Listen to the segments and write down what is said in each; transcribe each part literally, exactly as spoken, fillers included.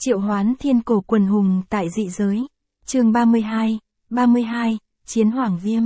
Triệu hoán thiên cổ quần hùng tại dị giới. Chương ba mươi hai, ba mươi hai, Chiến Hoàng Viêm.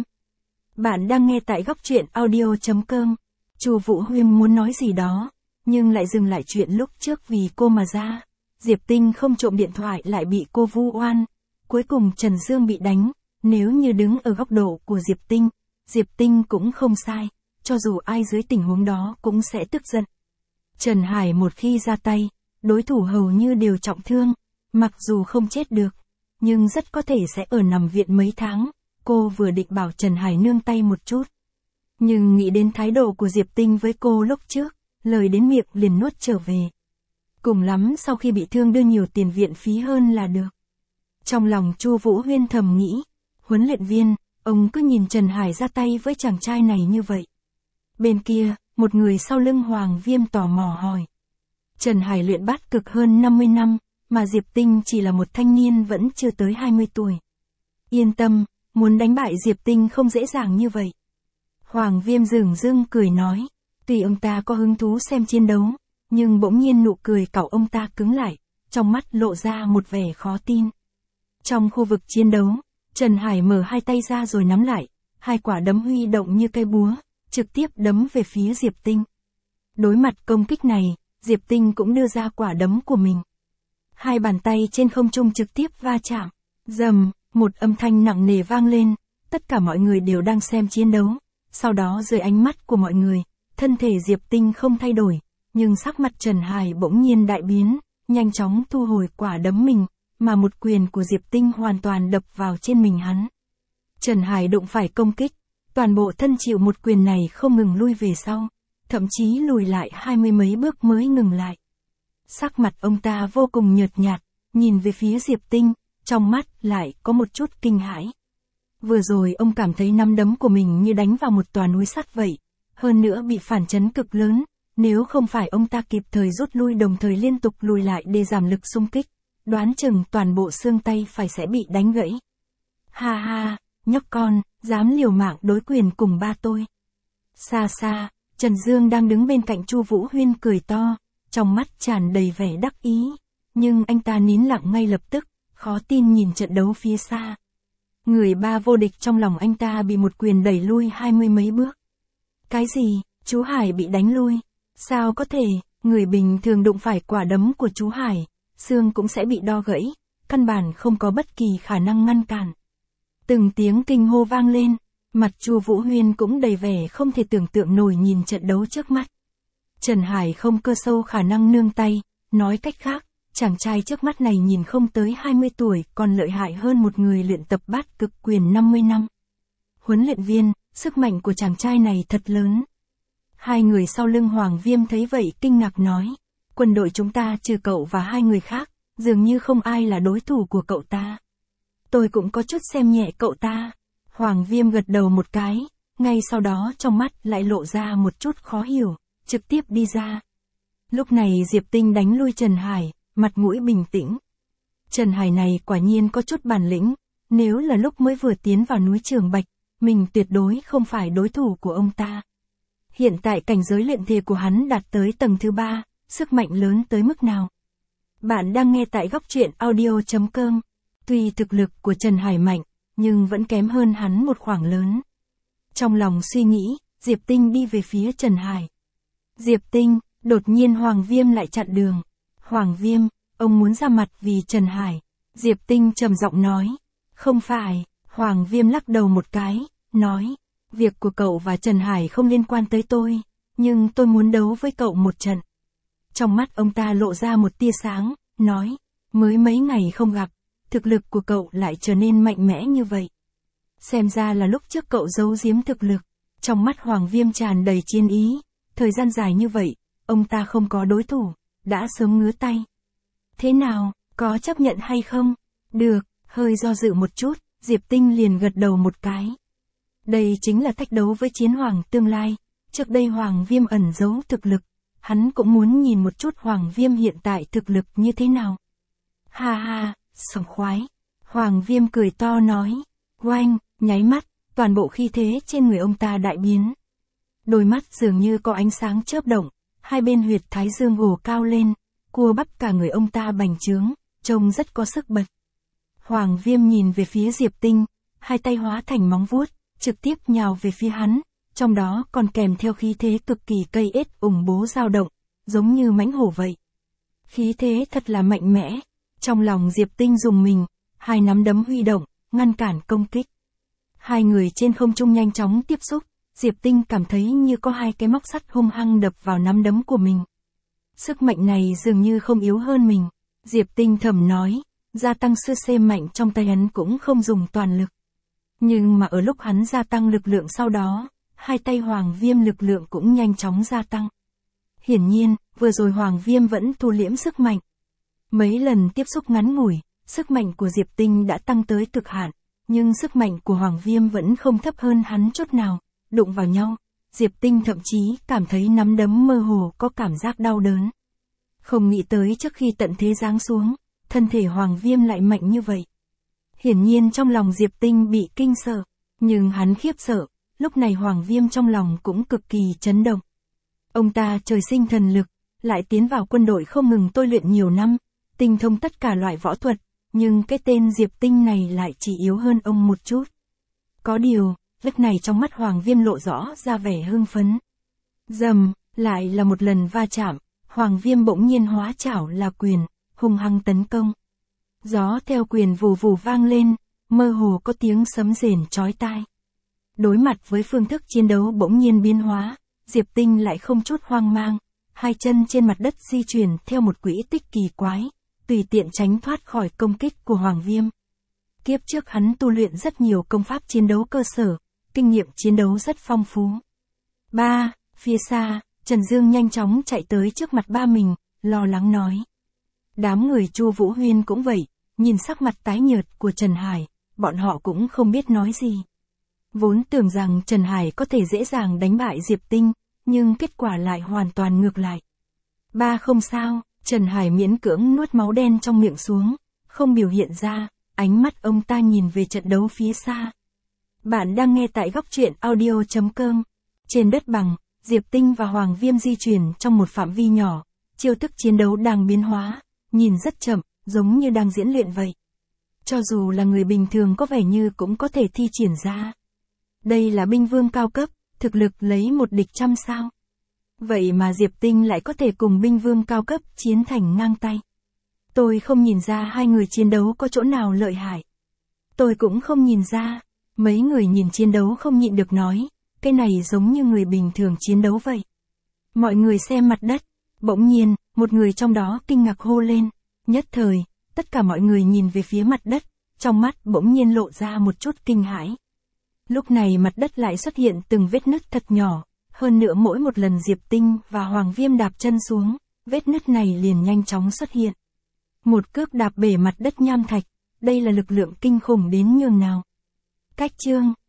Bạn đang nghe tại góc truyện audio chấm com. Chu Vũ Huyên muốn nói gì đó, nhưng lại dừng lại chuyện lúc trước vì cô mà ra. Diệp Tinh không trộm điện thoại lại bị cô vu oan. Cuối cùng Trần Dương bị đánh, nếu như đứng ở góc độ của Diệp Tinh, Diệp Tinh cũng không sai, cho dù ai dưới tình huống đó cũng sẽ tức giận. Trần Hải một khi ra tay, đối thủ hầu như đều trọng thương, mặc dù không chết được, nhưng rất có thể sẽ ở nằm viện mấy tháng. Cô vừa định bảo Trần Hải nương tay một chút, nhưng nghĩ đến thái độ của Diệp Tinh với cô lúc trước, lời đến miệng liền nuốt trở về. Cùng lắm sau khi bị thương đưa nhiều tiền viện phí hơn là được. Trong lòng Chu Vũ Huyên thầm nghĩ, huấn luyện viên, ông cứ nhìn Trần Hải ra tay với chàng trai này như vậy. Bên kia, một người sau lưng Hoàng Viêm tò mò hỏi. Trần Hải luyện bát cực hơn năm mươi năm, mà Diệp Tinh chỉ là một thanh niên vẫn chưa tới hai mươi tuổi. Yên tâm, muốn đánh bại Diệp Tinh không dễ dàng như vậy. Hoàng Viêm dửng dưng cười nói, tuy ông ta có hứng thú xem chiến đấu, nhưng bỗng nhiên nụ cười cậu ông ta cứng lại, trong mắt lộ ra một vẻ khó tin. Trong khu vực chiến đấu, Trần Hải mở hai tay ra rồi nắm lại, hai quả đấm huy động như cây búa, trực tiếp đấm về phía Diệp Tinh. Đối mặt công kích này, Diệp Tinh cũng đưa ra quả đấm của mình. Hai bàn tay trên không trung trực tiếp va chạm, rầm, một âm thanh nặng nề vang lên, tất cả mọi người đều đang xem chiến đấu. Sau đó dưới ánh mắt của mọi người, thân thể Diệp Tinh không thay đổi, nhưng sắc mặt Trần Hải bỗng nhiên đại biến, nhanh chóng thu hồi quả đấm mình, mà một quyền của Diệp Tinh hoàn toàn đập vào trên mình hắn. Trần Hải đụng phải công kích, toàn bộ thân chịu một quyền này không ngừng lui về sau, thậm chí lùi lại hai mươi mấy bước mới ngừng lại. Sắc mặt ông ta vô cùng nhợt nhạt, nhìn về phía Diệp Tinh, trong mắt lại có một chút kinh hãi. Vừa rồi ông cảm thấy nắm đấm của mình như đánh vào một tòa núi sắt vậy, hơn nữa bị phản chấn cực lớn, nếu không phải ông ta kịp thời rút lui đồng thời liên tục lùi lại để giảm lực xung kích, đoán chừng toàn bộ xương tay phải sẽ bị đánh gãy. Ha ha, nhóc con, dám liều mạng đối quyền cùng ba tôi. Xa xa, Trần Dương đang đứng bên cạnh Chu Vũ Huyên cười to, trong mắt tràn đầy vẻ đắc ý, nhưng anh ta nín lặng ngay lập tức, khó tin nhìn trận đấu phía xa. Người ba vô địch trong lòng anh ta bị một quyền đẩy lui hai mươi mấy bước. Cái gì, chú Hải bị đánh lui? Sao có thể, người bình thường đụng phải quả đấm của chú Hải, xương cũng sẽ bị đo gãy, căn bản không có bất kỳ khả năng ngăn cản. Từng tiếng kinh hô vang lên, mặt Chu Vũ Huyên cũng đầy vẻ không thể tưởng tượng nổi nhìn trận đấu trước mắt. Trần Hải không cơ sâu khả năng nương tay, nói cách khác, chàng trai trước mắt này nhìn không tới hai mươi tuổi còn lợi hại hơn một người luyện tập bát cực quyền năm mươi năm. Huấn luyện viên, sức mạnh của chàng trai này thật lớn. Hai người sau lưng Hoàng Viêm thấy vậy kinh ngạc nói, quân đội chúng ta trừ cậu và hai người khác, dường như không ai là đối thủ của cậu ta. Tôi cũng có chút xem nhẹ cậu ta. Hoàng Viêm gật đầu một cái, ngay sau đó trong mắt lại lộ ra một chút khó hiểu, trực tiếp đi ra. Lúc này Diệp Tinh đánh lui Trần Hải, mặt mũi bình tĩnh. Trần Hải này quả nhiên có chút bản lĩnh, nếu là lúc mới vừa tiến vào núi Trường Bạch, mình tuyệt đối không phải đối thủ của ông ta. Hiện tại cảnh giới luyện thể của hắn đạt tới tầng thứ ba, sức mạnh lớn tới mức nào? Bạn đang nghe tại góc truyện audio chấm com. Tuy thực lực của Trần Hải mạnh, nhưng vẫn kém hơn hắn một khoảng lớn. Trong lòng suy nghĩ, Diệp Tinh đi về phía Trần Hải. Diệp Tinh, đột nhiên Hoàng Viêm lại chặn đường. Hoàng Viêm, ông muốn ra mặt vì Trần Hải. Diệp Tinh trầm giọng nói. Không phải, Hoàng Viêm lắc đầu một cái, nói. Việc của cậu và Trần Hải không liên quan tới tôi, nhưng tôi muốn đấu với cậu một trận. Trong mắt ông ta lộ ra một tia sáng, nói. Mới mấy ngày không gặp, thực lực của cậu lại trở nên mạnh mẽ như vậy. Xem ra là lúc trước cậu giấu giếm thực lực. Trong mắt Hoàng Viêm tràn đầy chiến ý, thời gian dài như vậy, ông ta không có đối thủ, đã sớm ngứa tay. Thế nào, có chấp nhận hay không? Được, hơi do dự một chút, Diệp Tinh liền gật đầu một cái. Đây chính là thách đấu với chiến hoàng tương lai, trước đây Hoàng Viêm ẩn giấu thực lực, hắn cũng muốn nhìn một chút Hoàng Viêm hiện tại thực lực như thế nào. Ha ha, sảng khoái. Hoàng Viêm cười to nói, oanh, nháy mắt, toàn bộ khí thế trên người ông ta đại biến. Đôi mắt dường như có ánh sáng chớp động, hai bên huyệt thái dương gồ cao lên, cua bắp cả người ông ta bành trướng, trông rất có sức bật. Hoàng Viêm nhìn về phía Diệp Tinh, hai tay hóa thành móng vuốt, trực tiếp nhào về phía hắn, trong đó còn kèm theo khí thế cực kỳ cây ết ủng bố dao động, giống như mãnh hổ vậy. Khí thế thật là mạnh mẽ, trong lòng Diệp Tinh rùng mình, hai nắm đấm huy động, ngăn cản công kích. Hai người trên không trung nhanh chóng tiếp xúc, Diệp Tinh cảm thấy như có hai cái móc sắt hung hăng đập vào nắm đấm của mình. Sức mạnh này dường như không yếu hơn mình. Diệp Tinh thầm nói, gia tăng sư xê mạnh trong tay hắn cũng không dùng toàn lực. Nhưng mà ở lúc hắn gia tăng lực lượng sau đó, hai tay Hoàng Viêm lực lượng cũng nhanh chóng gia tăng. Hiển nhiên, vừa rồi Hoàng Viêm vẫn thu liễm sức mạnh. Mấy lần tiếp xúc ngắn ngủi, sức mạnh của Diệp Tinh đã tăng tới cực hạn, nhưng sức mạnh của Hoàng Viêm vẫn không thấp hơn hắn chút nào. Đụng vào nhau, Diệp Tinh thậm chí cảm thấy nắm đấm mơ hồ có cảm giác đau đớn. Không nghĩ tới trước khi tận thế giáng xuống, thân thể Hoàng Viêm lại mạnh như vậy. Hiển nhiên trong lòng Diệp Tinh bị kinh sợ, nhưng hắn khiếp sợ, lúc này Hoàng Viêm trong lòng cũng cực kỳ chấn động. Ông ta trời sinh thần lực, lại tiến vào quân đội không ngừng tôi luyện nhiều năm, tinh thông tất cả loại võ thuật, nhưng cái tên Diệp Tinh này lại chỉ yếu hơn ông một chút. Có điều, lúc này trong mắt Hoàng Viêm lộ rõ ra vẻ hưng phấn. Dầm, lại là một lần va chạm, Hoàng Viêm bỗng nhiên hóa chảo là quyền, hung hăng tấn công. Gió theo quyền vù vù vang lên, mơ hồ có tiếng sấm rền chói tai. Đối mặt với phương thức chiến đấu bỗng nhiên biến hóa, Diệp Tinh lại không chút hoang mang, hai chân trên mặt đất di chuyển theo một quỹ tích kỳ quái, tùy tiện tránh thoát khỏi công kích của Hoàng Viêm. Kiếp trước hắn tu luyện rất nhiều công pháp chiến đấu cơ sở, kinh nghiệm chiến đấu rất phong phú. Ba, phía xa, Trần Dương nhanh chóng chạy tới trước mặt ba mình, lo lắng nói. Đám người Chu Vũ Huyên cũng vậy, nhìn sắc mặt tái nhợt của Trần Hải, bọn họ cũng không biết nói gì. Vốn tưởng rằng Trần Hải có thể dễ dàng đánh bại Diệp Tinh, nhưng kết quả lại hoàn toàn ngược lại. Ba không sao, Trần Hải miễn cưỡng nuốt máu đen trong miệng xuống, không biểu hiện ra, ánh mắt ông ta nhìn về trận đấu phía xa. Bạn đang nghe tại góc truyện audio chấm com. Trên đất bằng, Diệp Tinh và Hoàng Viêm di chuyển trong một phạm vi nhỏ, chiêu thức chiến đấu đang biến hóa, nhìn rất chậm, giống như đang diễn luyện vậy. Cho dù là người bình thường có vẻ như cũng có thể thi triển ra. Đây là binh vương cao cấp, thực lực lấy một địch trăm sao. Vậy mà Diệp Tinh lại có thể cùng binh vương cao cấp chiến thành ngang tay. Tôi không nhìn ra hai người chiến đấu có chỗ nào lợi hại. Tôi cũng không nhìn ra. Mấy người nhìn chiến đấu không nhịn được nói, cái này giống như người bình thường chiến đấu vậy. Mọi người xem mặt đất, bỗng nhiên, một người trong đó kinh ngạc hô lên. Nhất thời, tất cả mọi người nhìn về phía mặt đất, trong mắt bỗng nhiên lộ ra một chút kinh hãi. Lúc này mặt đất lại xuất hiện từng vết nứt thật nhỏ, hơn nữa mỗi một lần Diệp Tinh và Hoàng Viêm đạp chân xuống, vết nứt này liền nhanh chóng xuất hiện. Một cước đạp bể mặt đất nham thạch, đây là lực lượng kinh khủng đến nhường nào. Cách chương